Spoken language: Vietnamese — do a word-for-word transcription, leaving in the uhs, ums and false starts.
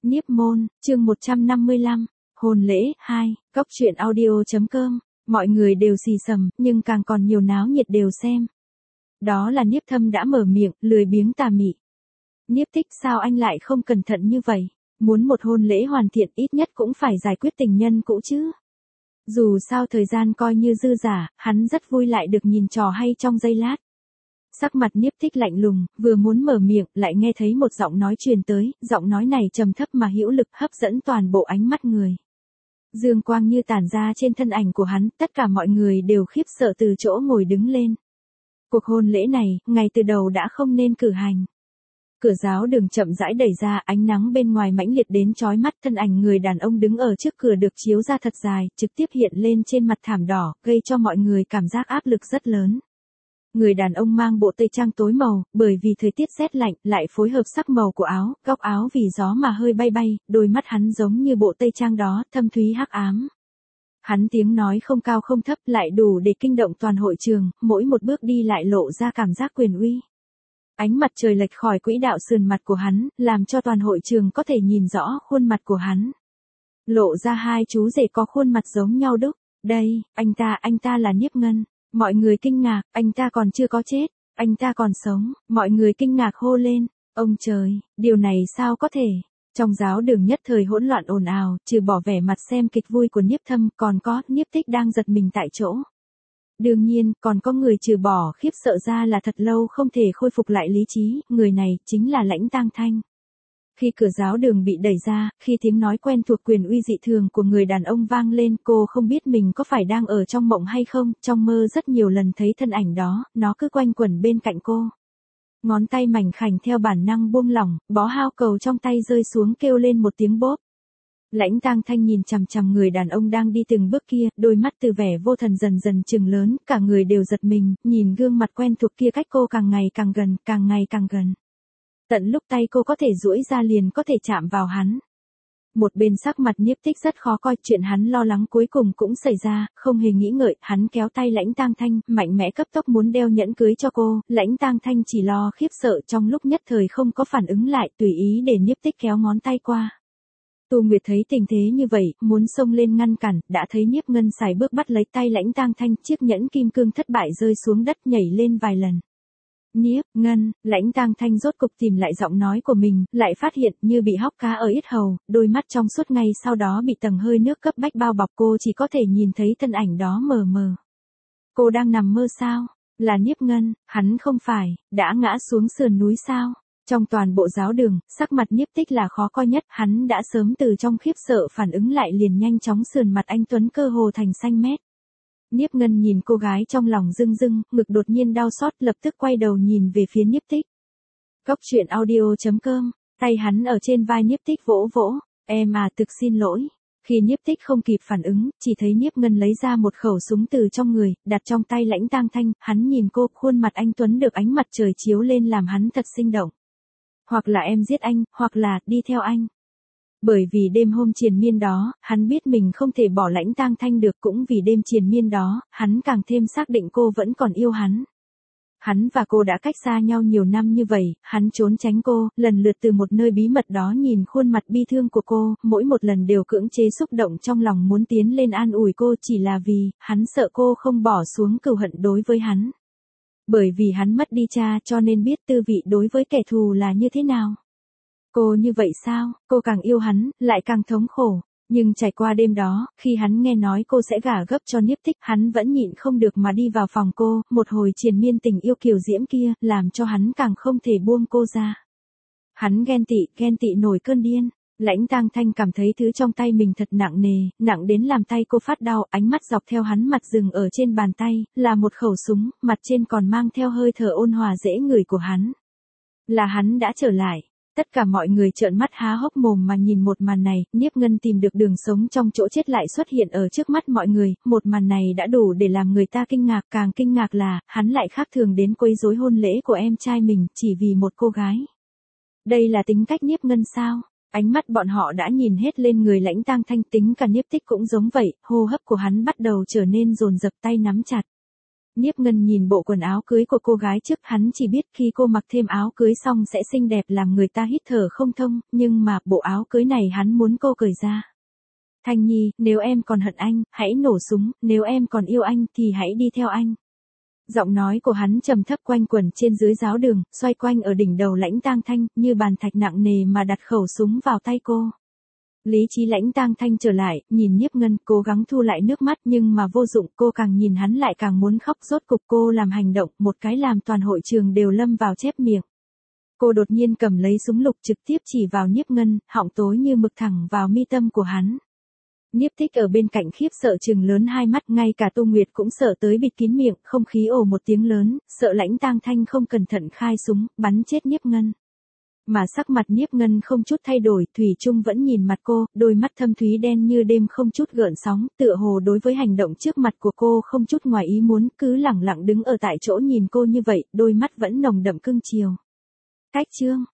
Niếp môn, chương một trăm năm mươi lăm, hôn lễ, hai, cốc truyện audio.com, mọi người đều xì xầm, nhưng càng còn nhiều náo nhiệt đều xem. Đó là Niếp Thâm đã mở miệng, lười biếng tà mị. Niếp Tích, sao anh lại không cẩn thận như vậy? Muốn một hôn lễ hoàn thiện ít nhất cũng phải giải quyết tình nhân cũ chứ. Dù sao thời gian coi như dư giả, hắn rất vui lại được nhìn trò hay trong giây lát. Sắc mặt Niếp Tích lạnh lùng, vừa muốn mở miệng, lại nghe thấy một giọng nói truyền tới, giọng nói này trầm thấp mà hữu lực hấp dẫn toàn bộ ánh mắt người. Dương quang như tản ra trên thân ảnh của hắn, tất cả mọi người đều khiếp sợ từ chỗ ngồi đứng lên. Cuộc hôn lễ này, ngay từ đầu đã không nên cử hành. Cửa giáo đường chậm rãi đẩy ra, ánh nắng bên ngoài mãnh liệt đến chói mắt, thân ảnh người đàn ông đứng ở trước cửa được chiếu ra thật dài, trực tiếp hiện lên trên mặt thảm đỏ, gây cho mọi người cảm giác áp lực rất lớn. Người đàn ông mang bộ tây trang tối màu, bởi vì thời tiết rét lạnh, lại phối hợp sắc màu của áo, góc áo vì gió mà hơi bay bay, đôi mắt hắn giống như bộ tây trang đó, thâm thúy hắc ám. Hắn tiếng nói không cao không thấp, lại đủ để kinh động toàn hội trường, mỗi một bước đi lại lộ ra cảm giác quyền uy. Ánh mặt trời lệch khỏi quỹ đạo sườn mặt của hắn, làm cho toàn hội trường có thể nhìn rõ khuôn mặt của hắn. Lộ ra hai chú rể có khuôn mặt giống nhau đúc. Đây, anh ta, anh ta là Niếp Ngân. Mọi người kinh ngạc, anh ta còn chưa có chết, anh ta còn sống, mọi người kinh ngạc hô lên, ông trời, điều này sao có thể. Trong giáo đường nhất thời hỗn loạn ồn ào, trừ bỏ vẻ mặt xem kịch vui của Niếp Thâm, còn có Niếp Tích đang giật mình tại chỗ. Đương nhiên, còn có người trừ bỏ khiếp sợ ra là thật lâu không thể khôi phục lại lý trí, người này chính là Lãnh Tang Thanh. Khi cửa giáo đường bị đẩy ra, khi tiếng nói quen thuộc quyền uy dị thường của người đàn ông vang lên, cô không biết mình có phải đang ở trong mộng hay không, trong mơ rất nhiều lần thấy thân ảnh đó, nó cứ quanh quẩn bên cạnh cô. Ngón tay mảnh khảnh theo bản năng buông lỏng, bó hao cầu trong tay rơi xuống kêu lên một tiếng bốp. Lãnh Tang Thanh nhìn chằm chằm người đàn ông đang đi từng bước kia, đôi mắt từ vẻ vô thần dần dần trừng lớn, cả người đều giật mình, nhìn gương mặt quen thuộc kia cách cô càng ngày càng gần, càng ngày càng gần. Tận lúc tay cô có thể duỗi ra liền có thể chạm vào hắn. Một bên sắc mặt Niếp Tích rất khó coi, chuyện hắn lo lắng cuối cùng cũng xảy ra, không hề nghĩ ngợi, hắn kéo tay Lãnh Tang Thanh, mạnh mẽ cấp tốc muốn đeo nhẫn cưới cho cô, Lãnh Tang Thanh chỉ lo khiếp sợ trong lúc nhất thời không có phản ứng lại, tùy ý để Niếp Tích kéo ngón tay qua. Tu Nguyệt thấy tình thế như vậy, muốn xông lên ngăn cản, đã thấy Niếp Ngân sải bước bắt lấy tay Lãnh Tang Thanh, chiếc nhẫn kim cương thất bại rơi xuống đất nhảy lên vài lần. Niếp Ngân, Lãnh Tang Thanh rốt cục tìm lại giọng nói của mình, lại phát hiện như bị hóc cá ở yết hầu, đôi mắt trong suốt ngay sau đó bị tầng hơi nước cấp bách bao bọc, cô chỉ có thể nhìn thấy thân ảnh đó mờ mờ. Cô đang nằm mơ sao? Là Niếp Ngân, hắn không phải, đã ngã xuống sườn núi sao? Trong toàn bộ giáo đường, sắc mặt Niếp Tích là khó coi nhất, hắn đã sớm từ trong khiếp sợ phản ứng lại liền nhanh chóng sườn mặt anh tuấn cơ hồ thành xanh mét. Niếp Ngân nhìn cô gái trong lòng rưng rưng, ngực đột nhiên đau xót, lập tức quay đầu nhìn về phía Niếp Tích. Cốc truyện audio.com, tay hắn ở trên vai Niếp Tích vỗ vỗ, em à thực xin lỗi. Khi Niếp Tích không kịp phản ứng, chỉ thấy Niếp Ngân lấy ra một khẩu súng từ trong người, đặt trong tay Lãnh Tang Thanh, hắn nhìn cô, khuôn mặt anh tuấn được ánh mặt trời chiếu lên làm hắn thật sinh động. Hoặc là em giết anh, hoặc là đi theo anh. Bởi vì đêm hôm triền miên đó, hắn biết mình không thể bỏ Lãnh Tang Thanh được, cũng vì đêm triền miên đó, hắn càng thêm xác định cô vẫn còn yêu hắn. Hắn và cô đã cách xa nhau nhiều năm như vậy, hắn trốn tránh cô, lần lượt từ một nơi bí mật đó nhìn khuôn mặt bi thương của cô, mỗi một lần đều cưỡng chế xúc động trong lòng muốn tiến lên an ủi cô, chỉ là vì, hắn sợ cô không bỏ xuống cừu hận đối với hắn. Bởi vì hắn mất đi cha cho nên biết tư vị đối với kẻ thù là như thế nào. Cô như vậy sao, cô càng yêu hắn, lại càng thống khổ. Nhưng trải qua đêm đó, khi hắn nghe nói cô sẽ gả gấp cho Niếp Tích, hắn vẫn nhịn không được mà đi vào phòng cô, một hồi triền miên tình yêu kiều diễm kia, làm cho hắn càng không thể buông cô ra. Hắn ghen tị, ghen tị nổi cơn điên. Lãnh Tang Thanh cảm thấy thứ trong tay mình thật nặng nề, nặng đến làm tay cô phát đau, ánh mắt dọc theo hắn mặt dừng ở trên bàn tay, là một khẩu súng, mặt trên còn mang theo hơi thở ôn hòa dễ ngửi của hắn. Là hắn đã trở lại. Tất cả mọi người trợn mắt há hốc mồm mà nhìn một màn này, Niếp Ngân tìm được đường sống trong chỗ chết lại xuất hiện ở trước mắt mọi người, một màn này đã đủ để làm người ta kinh ngạc, càng kinh ngạc là, hắn lại khác thường đến quấy rối hôn lễ của em trai mình, chỉ vì một cô gái. Đây là tính cách Niếp Ngân sao? Ánh mắt bọn họ đã nhìn hết lên người Lãnh Tang Thanh, tính cả Niếp Tích cũng giống vậy, hô hấp của hắn bắt đầu trở nên dồn dập, tay nắm chặt. Nhiếp Ngân nhìn bộ quần áo cưới của cô gái trước, hắn chỉ biết khi cô mặc thêm áo cưới xong sẽ xinh đẹp làm người ta hít thở không thông, nhưng mà bộ áo cưới này hắn muốn cô cởi ra. Thanh Nhi, nếu em còn hận anh, hãy nổ súng, nếu em còn yêu anh thì hãy đi theo anh. Giọng nói của hắn trầm thấp quanh quẩn trên dưới giáo đường, xoay quanh ở đỉnh đầu Lãnh Tang Thanh, như bàn thạch nặng nề mà đặt khẩu súng vào tay cô. Lý trí Lãnh Tang Thanh trở lại, nhìn Nhiếp Ngân, cố gắng thu lại nước mắt nhưng mà vô dụng, cô càng nhìn hắn lại càng muốn khóc, rốt cục cô làm hành động, một cái làm toàn hội trường đều lâm vào chép miệng. Cô đột nhiên cầm lấy súng lục trực tiếp chỉ vào Nhiếp Ngân, họng tối như mực thẳng vào mi tâm của hắn. Nhiếp Tích ở bên cạnh khiếp sợ trừng lớn hai mắt, ngay cả Tô Nguyệt cũng sợ tới bịt kín miệng, không khí ồ một tiếng lớn, sợ Lãnh Tang Thanh không cẩn thận khai súng, bắn chết Nhiếp Ngân. Mà sắc mặt Nhiếp Ngân không chút thay đổi, thủy chung vẫn nhìn mặt cô, đôi mắt thâm thúy đen như đêm không chút gợn sóng, tựa hồ đối với hành động trước mặt của cô không chút ngoài ý muốn, cứ lẳng lặng đứng ở tại chỗ nhìn cô như vậy, đôi mắt vẫn nồng đậm cưng chiều. Cách chương